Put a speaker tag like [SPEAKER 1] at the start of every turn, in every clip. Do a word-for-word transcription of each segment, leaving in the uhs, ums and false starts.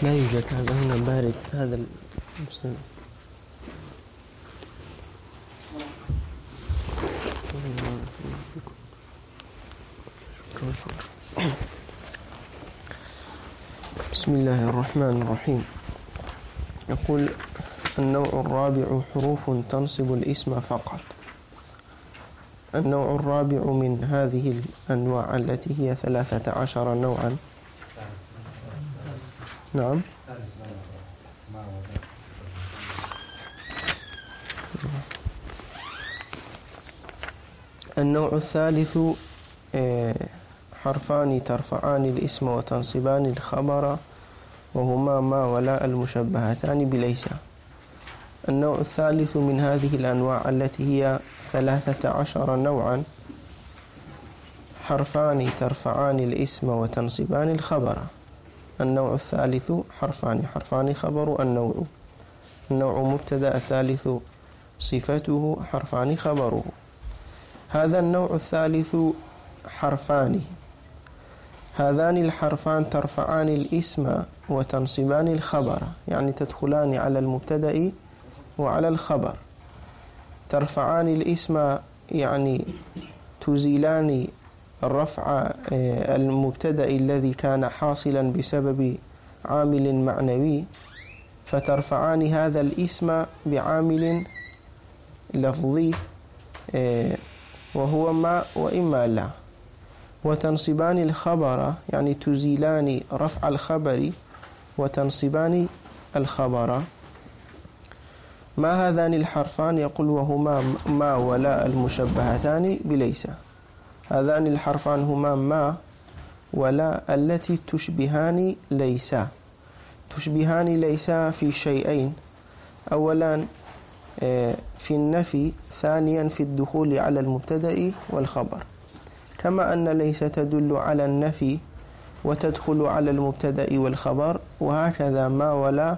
[SPEAKER 1] لا يوجد هذا هنا بارد هذا المسلم. بسم الله الرحمن الرحيم. يقول النوع الرابع حروف تنصب الاسم فقط. النوع الرابع من هذه الأنواع التي هي ثلاثة عشر نوعا. نعم. النوع الثالث حرفان ترفعان الاسم وتنصبان الخبر وهما ما ولا المشبهتان بليس. النوع الثالث من هذه الأنواع التي هي ثلاثة عشر نوعا حرفان ترفعان الاسم وتنصبان الخبر. النوع الثالث حرفان حرفان خبر النوع النوع مبتدأ الثالث صفته حرفان خبره. هذا النوع الثالث حرفان. هذان الحرفان ترفعان الاسم وتنصبان الخبر، يعني تدخلان على المبتدأ وعلى الخبر. ترفعان الاسم يعني تزيلان الرفع المبتدأ الذي كان حاصلا بسبب عامل معنوي، فترفعان هذا الاسم بعامل لفظي وهو ما وإما لا. وتنصبان الخبر يعني تزيلان رفع الخبر وتنصبان الخبر. ما هذان الحرفان؟ يقول وهما ما ولا المشبهتان بليس. هذان الحرفان هما ما ولا التي تشبهان ليس. تشبهان ليس في شيئين: أولا في النفي، ثانيا في الدخول على المبتدأ والخبر. كما أن ليس تدل على النفي وتدخل على المبتدأ والخبر، وهكذا ما ولا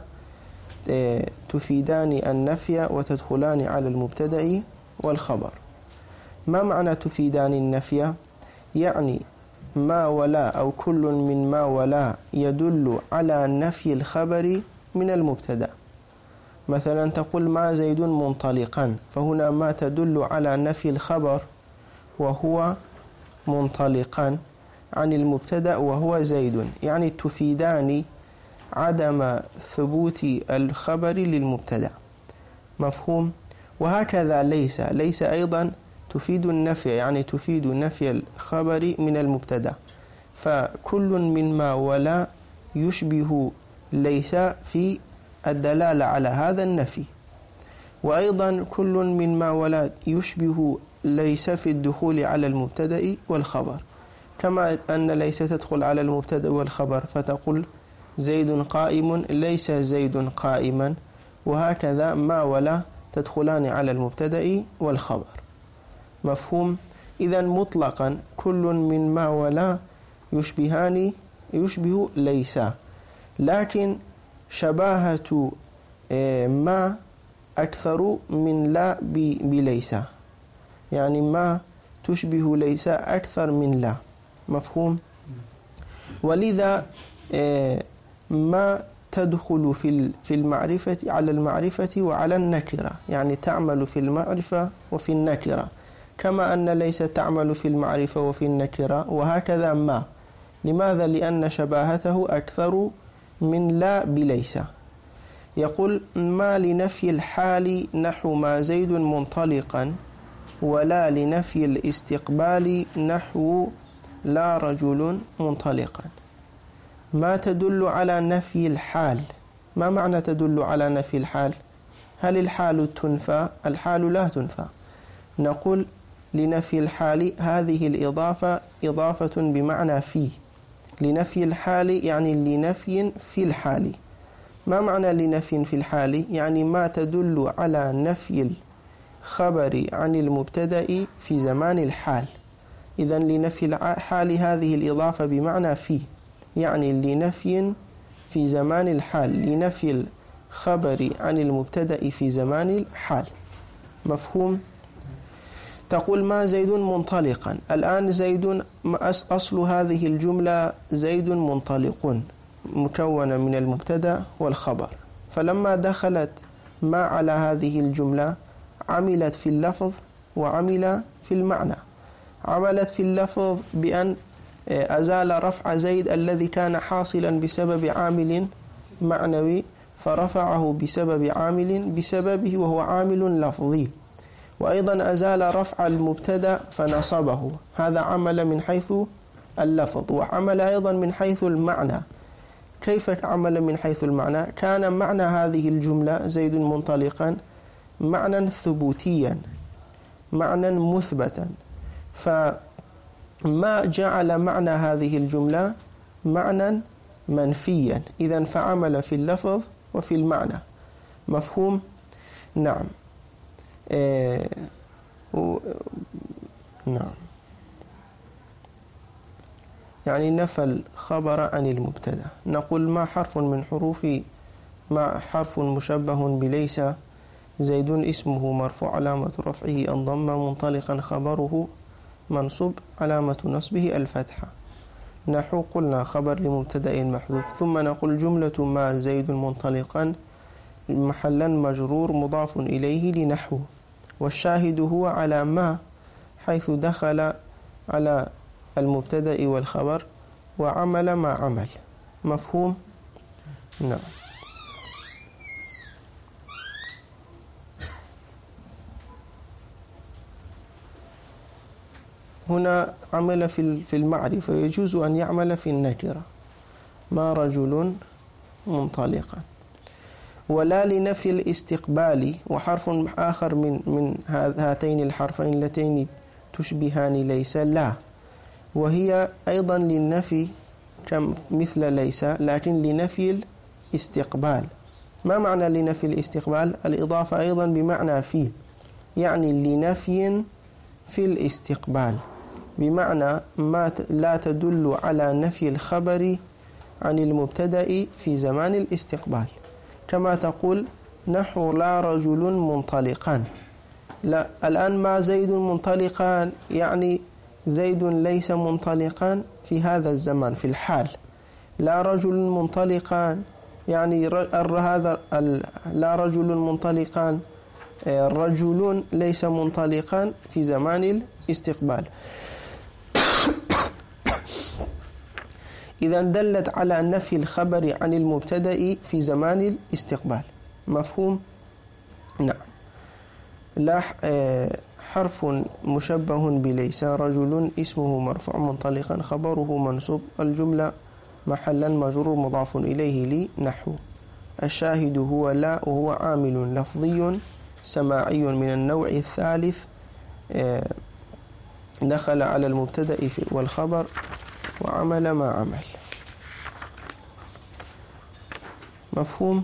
[SPEAKER 1] تفيدان النفي وتدخلان على المبتدأ والخبر. ما معنى تفيدان النفي؟ يعني ما ولا أو كل من ما ولا يدل على نفي الخبر من المبتدأ. مثلا تقول ما زيد منطلقا، فهنا ما تدل على نفي الخبر وهو منطلقا عن المبتدأ وهو زيد، يعني تفيدان عدم ثبوت الخبر للمبتدأ. مفهوم؟ وهكذا ليس ليس أيضا تفيد النفي، يعني تفيد نفي الخبر من المبتدأ. فكل من ما ولا يشبه ليس في الدلالة على هذا النفي، وأيضا كل من ما ولا يشبه ليس في الدخول على المبتدأ والخبر. كما أن ليس تدخل على المبتدأ والخبر فتقول زيد قائم ليس زيد قائما، وهكذا ما ولا تدخلان على المبتدأ والخبر. مفهوم؟ إذن مطلقا كل من ما ولا يشبهان يشبه ليس، لكن شباهة ما أكثر من لا بليس، يعني ما تشبه ليس أكثر من لا. مفهوم؟ ولذا ما تدخل في في المعرفة على المعرفة وعلى النكرة، يعني تعمل في المعرفة وفي النكرة، كما أن ليس تعمل في المعرفة وفي النكرة، وهكذا ما. لماذا؟ لأن شباهته أكثر من لا بليس. يقول ما لنفي الحال نحو ما زيد منطلقا، ولا لنفي الاستقبال نحو لا رجل منطلقا. ما تدل على نفي الحال. ما معنى تدل على نفي الحال؟ هل الحال تنفى؟ الحال لا تنفى. نقول لنفي الحال هذه الإضافة إضافة بمعنى في. لنفي الحال يعني لنفي في الحال. ما معنى لنفي في الحال؟ يعني ما تدل على نفي الخبر عن المبتدأ في زمان الحال. إذن لنفي الحال هذه الإضافة بمعنى في، يعني لنفي في زمان الحال، لنفي الخبر عن المبتدأ في زمان الحال. مفهوم؟ تقول ما زيد منطلقا. الآن زيد أصل هذه الجملة زيد منطلق. مكونة من المبتدأ والخبر، فلما دخلت ما على هذه الجملة عملت في اللفظ وعمل في المعنى. عملت في اللفظ بأن أزال رفع زيد الذي كان حاصلا بسبب عامل معنوي، فرفعه بسبب عامل بسببه وهو عامل لفظي. وأيضا أزال رفع المبتدأ فنصبه، هذا عمل من حيث اللفظ، وعمل أيضا من حيث المعنى. كيف عمل من حيث المعنى؟ كان معنى هذه الجملة زيد منطلقا معنى ثبوتيا، معنى مثبتا، فما جعل معنى هذه الجملة معنى منفيا، إذن فعمل في اللفظ وفي المعنى. مفهوم؟ نعم. إيه و... نعم، يعني نفى الخبر عن المبتدا. نقول ما حرف من حروف ما حرف مشبه بليس زيد اسمه مرفوع علامة رفعه الضمة منطلقا خبره منصوب علامة نصبه الفتحة. نحو قلنا خبر لمبتدأ محذوف، ثم نقول جملة ما زيد منطلقا محلا مجرور مضاف إليه لنحو، والشاهد هو على ما حيث دخل على المبتدأ والخبر وعمل ما عمل. مفهوم؟ نعم. هنا عمل في المعرفة، يجوز أن يعمل في النكرة، ما رجل منطلقا. ولا لنفي الاستقبال، وحرف آخر من من هاتين الحرفين اللتين تشبهان ليس لا، وهي أيضا للنفي مثل ليس، لكن لنفي الاستقبال. ما معنى لنفي الاستقبال؟ الإضافة أيضا بمعنى في، يعني لنفي في الاستقبال، بمعنى ما لا تدل على نفي الخبر عن المبتدأ في زمان الاستقبال، كما تقول نحو لا رجل منطلقان. لا، الآن ما زيد منطلقان يعني زيد ليس منطلقان في هذا الزمان في الحال. لا رجل منطلقان يعني هذا لا رجل منطلقان رجل ليس منطلقان في زمان الاستقبال. إذا دلت على نفي الخبر عن المبتدأ في زمان الاستقبال. مفهوم؟ نعم. لا حرف مشبه بليس رجل اسمه مرفوع منطلقا خبره منصوب الجملة محلا مجرور مضاف إليه لنحو. الشاهد هو لا، وهو عامل لفظي سماعي من النوع الثالث دخل على المبتدأ والخبر وعمل ما عمل. مفهوم؟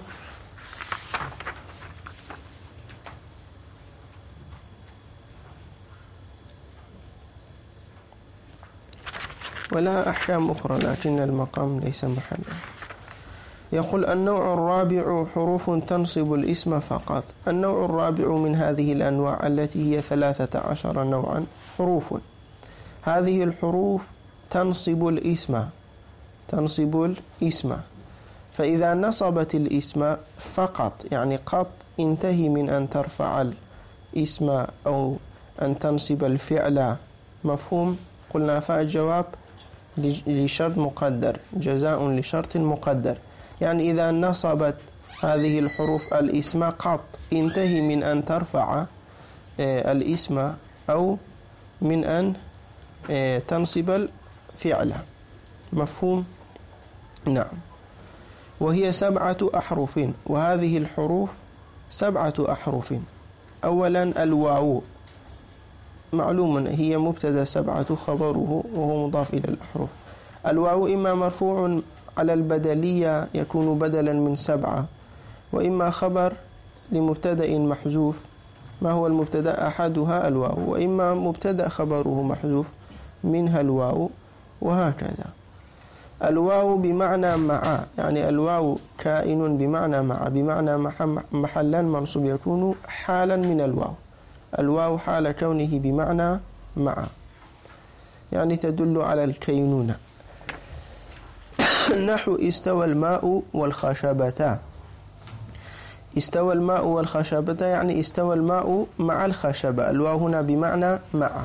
[SPEAKER 1] ولا أحكام أخرى لكن المقام ليس محلا. يقول النوع الرابع حروف تنصب الاسم فقط. النوع الرابع من هذه الأنواع التي هي ثلاثة عشر نوعا حروف، هذه الحروف تنصب الاسم تنصب الاسم فإذا نصبت الاسم فقط، يعني قط، انتهي من أن ترفع الاسم أو أن تنصب الفعل. مفهوم؟ قلنا فالجواب لشرط مقدر، جزاء لشرط مقدر، يعني إذا نصبت هذه الحروف الاسم قط انتهي من أن ترفع الاسم أو من أن تنصب الفعل. مفهوم؟ نعم. وهي سبعة أحرف، وهذه الحروف سبعة أحرف. أولا الواو، معلوم هي مبتدا سبعة خبره وهو مضاف إلى الأحرف. الواو إما مرفوع على البدلية يكون بدلا من سبعة، وإما خبر لمبتدا محذوف، ما هو المبتدا أحدها الواو، وإما مبتدا خبره محذوف منها الواو، وهكذا. الواو بمعنى مع، يعني الواو كائن بمعنى مع، بمعنى محلا منصوب، يكون حالا من الواو. الواو حال كونه بمعنى مع، يعني تدل على الكينونة. نحو استوى الماء والخشبة. استوى الماء والخشبة يعني استوى الماء مع الخشبة. الواو هنا بمعنى مع.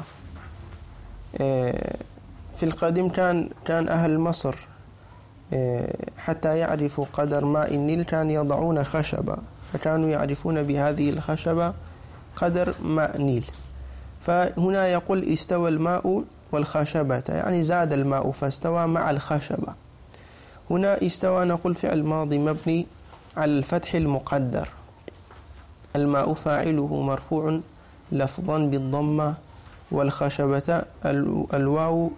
[SPEAKER 1] في القديم كان كان أهل مصر حتى يعرفوا قدر ماء النيل كان يضعون خشبة، فكانوا يعرفون بهذه الخشبة قدر ماء نيل. فهنا يقول استوى الماء والخشبة يعني زاد الماء فاستوى مع الخشبة. هنا استوى نقول فعل ماضي مبني على الفتح المقدر. الماء فاعله مرفوع لفظا بالضمة، والخشبة الواو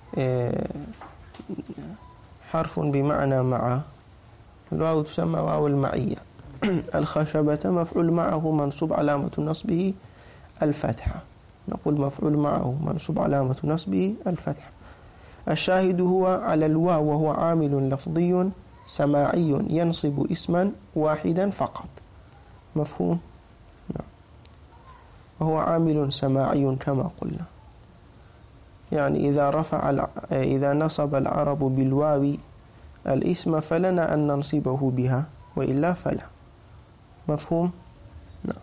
[SPEAKER 1] حرف بمعنى مع. الواو تسمى واو المعية. الخشبة مفعول معه منصوب علامة نصبه الفتحة. نقول مفعول معه منصوب علامة نصبه الفتحة. الشاهد هو على الواو وهو عامل لفظي سماعي ينصب اسما واحدا فقط. مفهوم؟ نعم. وهو عامل سماعي كما قلنا. يعني إذا رفع إذا نصب العرب بالواو الاسم فلنا أن ننصبه بها، وإلا فلا. مفهوم؟ نعم.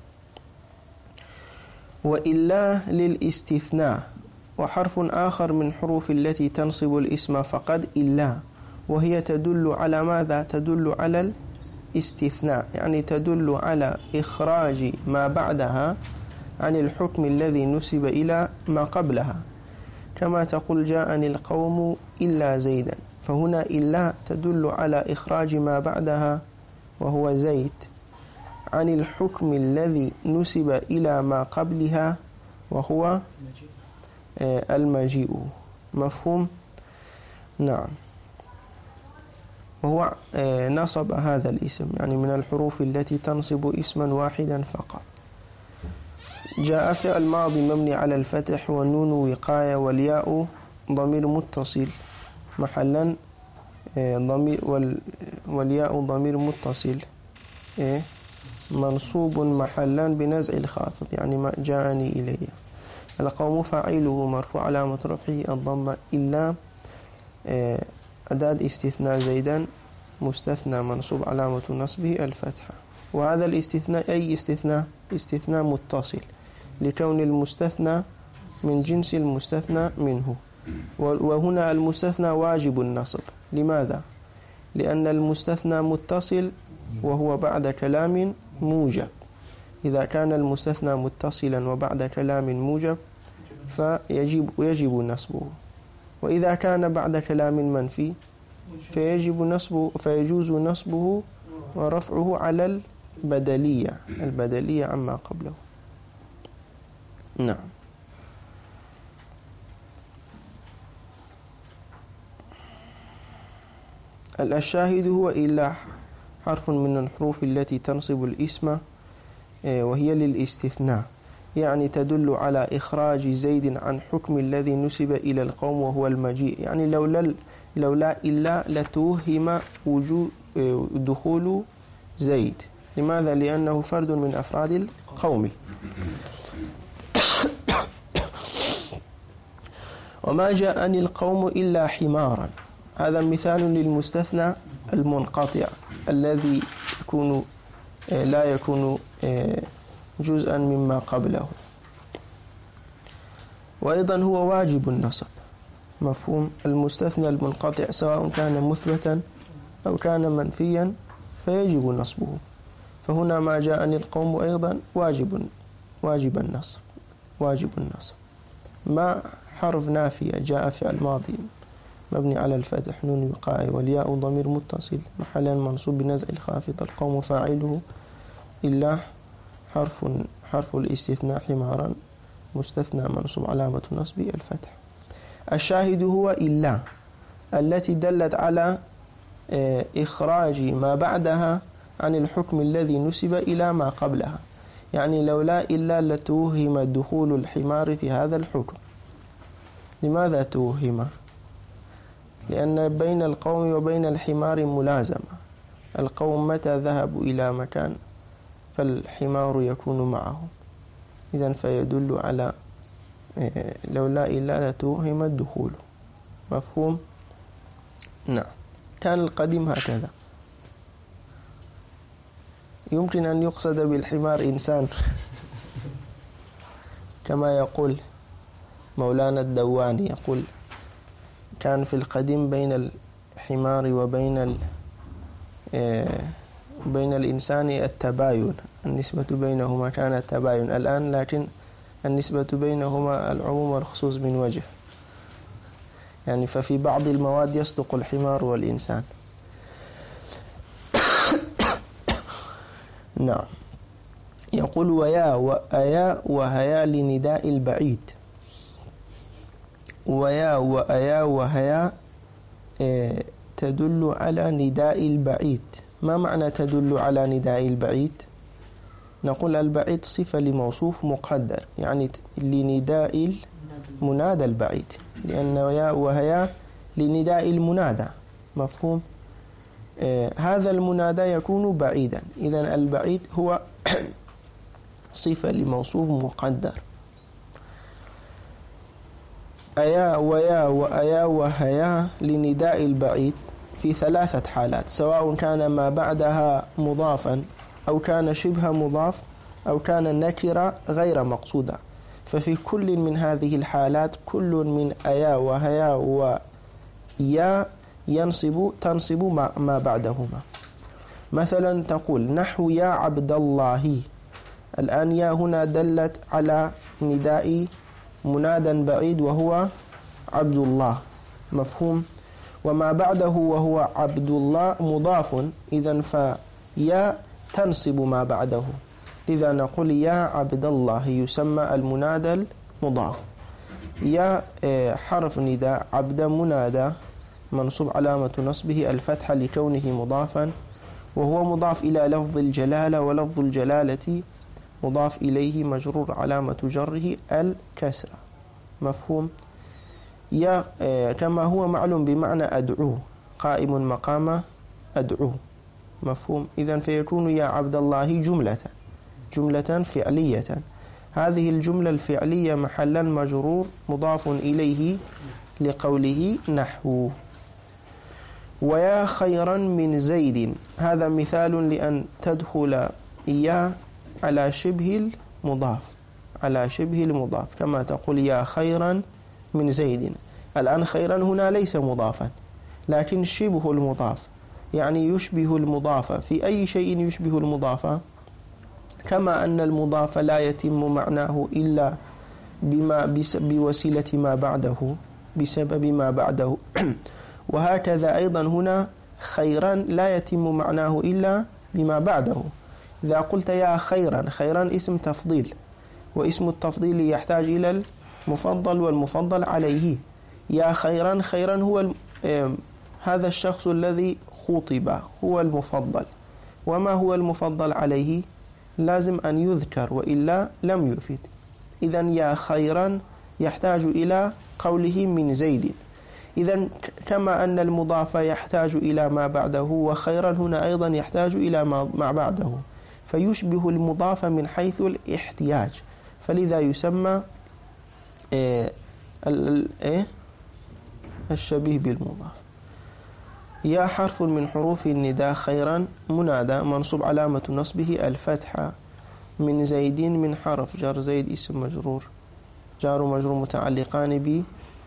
[SPEAKER 1] وإلا للاستثناء، وحرف آخر من حروف التي تنصب الاسم فقد إلا، وهي تدل على ماذا؟ تدل على الاستثناء، يعني تدل على إخراج ما بعدها عن الحكم الذي نسب إلى ما قبلها. كما تقول جاءني القوم إلا زيدا، فهنا إلا تدل على إخراج ما بعدها وهو زيد عن الحكم الذي نسب إلى ما قبلها وهو المجيء. مفهوم؟ نعم. وهو نصب هذا الاسم، يعني من الحروف التي تنصب اسما واحدا فقط. جاء فعل ماضي مبني على الفتح والنون وقاية والياء ضمير متصل محلا ضمير والياء ضمير متصل منصوب محلا بنزع الخافض، يعني ما جاءني إلي. القوم فاعله مرفوع علامة رفعه الضمة إلا أداة استثناء زيدا مستثنى منصوب علامة نصبه الفتحة. وهذا الاستثناء أي استثناء؟ استثناء متصل، لكون المستثنى من جنس المستثنى منه. وهنا المستثنى واجب النصب. لماذا؟ لأن المستثنى متصل وهو بعد كلام موجب. إذا كان المستثنى متصلا وبعد كلام موجب فيجب يجب نصبه، وإذا كان بعد كلام منفي فيجب نصبه فيجوز نصبه ورفعه على البدلية البدلية عما قبله. نعم. الشاهد هو إلا حرف من الحروف التي تنصب الاسم وهي للاستثناء، يعني تدل على إخراج زيد عن حكم الذي نسب إلى القوم وهو المجيء. يعني لولا لولا إلا لتوهم وجود دخول زيد. لماذا؟ لأنه فرد من أفراد القوم. وما جاءني القوم إلا حمارا، هذا مثال للمستثنى المنقطع الذي يكون لا يكون جزءا مما قبله، وأيضا هو واجب النصب. مفهوم؟ المستثنى المنقطع سواء كان مثبتا أو كان منفيا فيجب نصبه. فهنا ما جاءني القوم أيضا واجب واجب النصب واجب النصب. ما حرف نافية جاء فعل ماضي مبني على الفتح نون وقاء والياء ضمير متصل محلا منصوب بنزع الخافض. القوم فاعله إلا حرف حرف الاستثناء حمارا مستثنى منصوب علامة نصبه الفتح. الشاهد هو إلا التي دلت على إخراج ما بعدها عن الحكم الذي نسب إلى ما قبلها. يعني لولا إلا لتوهم دخول الحمار في هذا الحكم. لماذا توهم؟ لأن بين القوم وبين الحمار ملازمة. القوم متى ذهبوا إلى مكان فالحمار يكون معهم، إذن فيدل على لولا إلا لتوهم الدخول. مفهوم؟ نعم. كان القديم هكذا. يمكن أن يقصد بالحمار إنسان كما يقول مولانا الدواني، يقول كان في القديم بين الحمار وبين بين الإنسان التباين، النسبة بينهما كانت تباين الآن، لكن النسبة بينهما العموم والخصوص من وجه، يعني ففي بعض المواد يصدق الحمار والإنسان. نعم. يقول ويا وأيا وهيا لنداء البعيد. ويا وأيا وهيا تدل على نداء البعيد. ما معنى تدل على نداء البعيد؟ نقول البعيد صفة لموصوف مقدر، يعني لنداء المنادى البعيد، لأن ويا وهيا لنداء المنادى، مفهوم؟ آه هذا المنادى يكون بعيدا، إذن البعيد هو صفة لموصوف مقدر. أيا ويا وأيا وهيا لنداء البعيد في ثلاثة حالات، سواء كان ما بعدها مضافا أو كان شبه مضاف أو كان نكرة غير مقصودة. ففي كل من هذه الحالات كل من أيا وهيا ويا ينصب تنصب ما بعدهما. مثلا تقول نحو يا عبد الله، الآن يا هنا دلت على نداء منادى بعيد وهو عبد الله، مفهوم؟ وما بعده وهو عبد الله مضاف، إذن فيا تنصب ما بعده، لذا نقول يا عبد الله يسمى المنادى المضاف. يا حرف نداء، عبد منادى منصوب علامة نصبه الفتحة لكونه مضافا، وهو مضاف إلى لفظ الجلالة، ولفظ الجلالة مضاف إليه مجرور علامة جره الكسرة، مفهوم؟ يا كما هو معلوم بمعنى أدعوه، قائم مقام أدعوه، مفهوم؟ إذن فيكون يا عبد الله جملة جملة فعلية، هذه الجملة الفعلية محلا مجرور مضاف إليه لقوله نحو. ويا خيرا من زيد، هذا مثال لأن تدخل يا على شبه المضاف، على شبه المضاف، كما تقول يا خيرا من زيد. الآن خيرا هنا ليس مضافا لكن شبه المضاف، يعني يشبه المضاف. في أي شيء يشبه المضاف؟ كما أن المضاف لا يتم معناه إلا بما بوسيلة ما بعده، بسبب ما بعده وهكذا أيضا هنا خيرا لا يتم معناه إلا بما بعده. إذا قلت يا خيرا، خيرا اسم تفضيل، واسم التفضيل يحتاج إلى المفضل والمفضل عليه. يا خيرا، خيرا هو هذا الشخص الذي خطب هو المفضل، وما هو المفضل عليه لازم أن يذكر وإلا لم يفيد. إذن يا خيرا يحتاج إلى قوله من زيد. إذن كما أن المضاف يحتاج إلى ما بعده، وخيرا هنا أيضا يحتاج إلى ما بعده، فيشبه المضاف من حيث الاحتياج، فلذا يسمى إيه إيه الشبيه بالمضاف. يا حرف من حروف النداء، خيرا منادى منصوب علامة نصبه الفتحة، من زيد من حرف جر، زيد اسم مجرور، جار مجرور متعلقان ب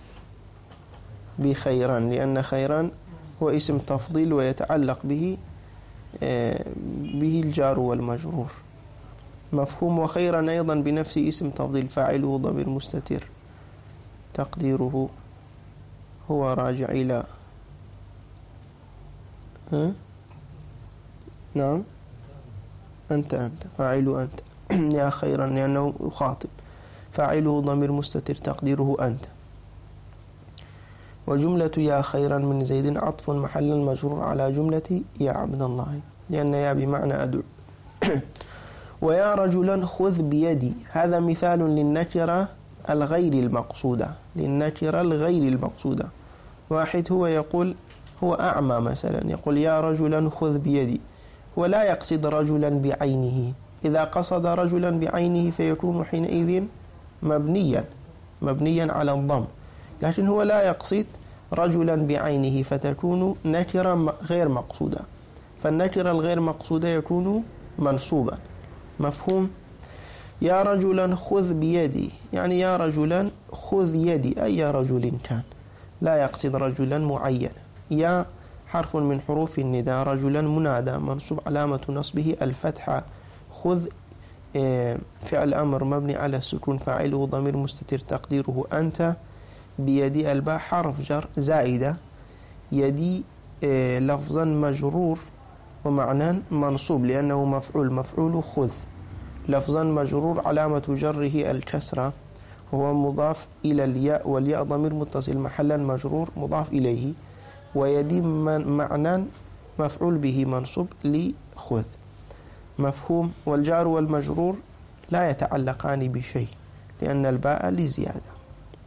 [SPEAKER 1] بخيرا، لأن خيرا هو اسم تفضيل ويتعلق به به الجار والمجرور، مفهوم؟ وخيرا أيضا بنفس اسم تفضيل، فاعله ضمير مستتر تقديره هو راجع إلى ها؟ نعم أنت أنت فاعل أنت يا خيرا لأنه يخاطب، فاعله ضمير مستتر تقديره أنت. وجملة يا خيرا من زيد عطف محل مجرور على جملة يا عبد الله، لأن يا بمعنى أدعو. ويا رجلا خذ بيدي، هذا مثال للنكرة الغير المقصودة، للنكرة الغير المقصودة. واحد هو يقول هو أعمى مثلا، يقول يا رجلا خذ بيدي، ولا يقصد رجلا بعينه. إذا قصد رجلا بعينه فيكون حينئذ مبنيا مبنيا على الضم، لكن هو لا يقصد رجلا بعينه فتكون نكرة غير مقصودة، فالنكرة الغير مقصودة يكون منصوبا. مفهوم؟ يا رجلا خذ بيدي، يعني يا رجلا خذ يدي، أي رجل كان، لا يقصد رجلا معين. يا حرف من حروف النداء، رجلا منادى منصوب علامة نصبه الفتحة. خذ فعل أمر مبني على السكون فاعله ضمير مستتر تقديره أنت. بيدي الباء حرف جر زائدة. يدي لفظا مجرور ومعنى منصوب لأنه مفعول، مفعول خذ. لفظا مجرور علامة جره الكسرة وهو مضاف إلى الياء، والياء ضمير متصل محلا مجرور مضاف إليه. ويدي معنى مفعول به منصوب لخذ. مفهوم؟ والجار والمجرور لا يتعلقان بشيء لأن الباء لزيادة.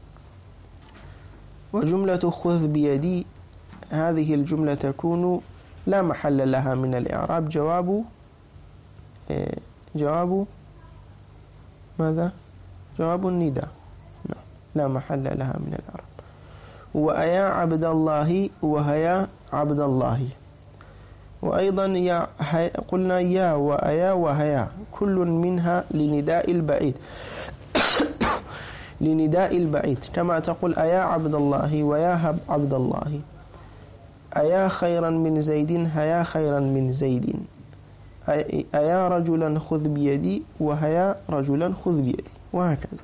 [SPEAKER 1] وجملة خذ بيدي هذه الجملة تكون لا محل لها من الإعراب، جواب جواب ماذا؟ جواب النداء، لا محل لها من الإعراب. وأيا عبد الله وهيا عبد الله. وأيضا يا قلنا يا وأيا وهيا كل منها لنداء البعيد لنداء البعيد، كما تقول أيا عبد الله ويا عبد الله. أيا خيرا من زيد هيا خيرا من زيد. أيا رجلا خذ بيدي وهيا رجلا خذ بيدي، وهكذا.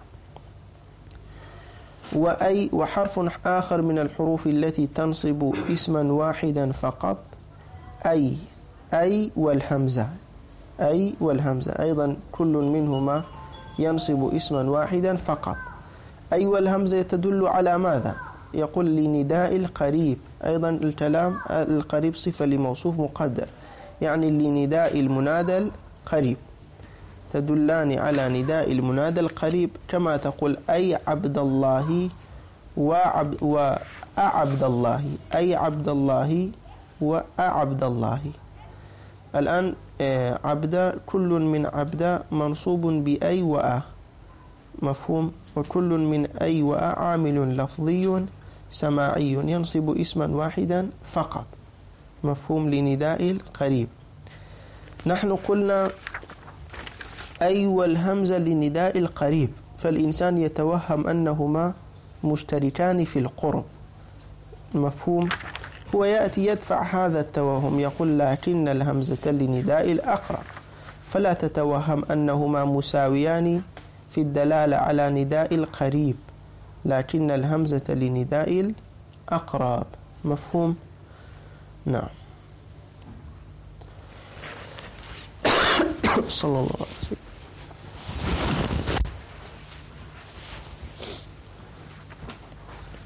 [SPEAKER 1] وأي وحرف آخر من الحروف التي تنصب اسما واحدا فقط، أي أي والهمزة. أي والهمزة أيضا كل منهما ينصب اسما واحدا فقط. أي والهمزة تدل على ماذا؟ يقول لنداء القريب. أيضا الكلام القريب صفة لموصوف مقدر، يعني لنداء المنادى القريب، تدلان على نداء المنادى القريب. كما تقول أي عبد الله وعبد وأعبد الله، أي عبد الله وأعبد الله. الآن عبد كل من عبد منصوب بأي وأ. مفهوم؟ وكل من أي وأ عامل لفظي سماعي ينصب اسما واحدا فقط. مفهوم؟ لنداء القريب. نحن قلنا أي والهمزة لنداء القريب، فالإنسان يتوهم أنهما مشتركان في القرب. مفهوم؟ هو يأتي يدفع هذا التوهم، يقول لكن الهمزة لنداء الأقرب، فلا تتوهم أنهما مساويان في الدلالة على نداء القريب، لكن الهمزة لنداء الأقرب. مفهوم؟ نعم. صلى الله عليه وسلم.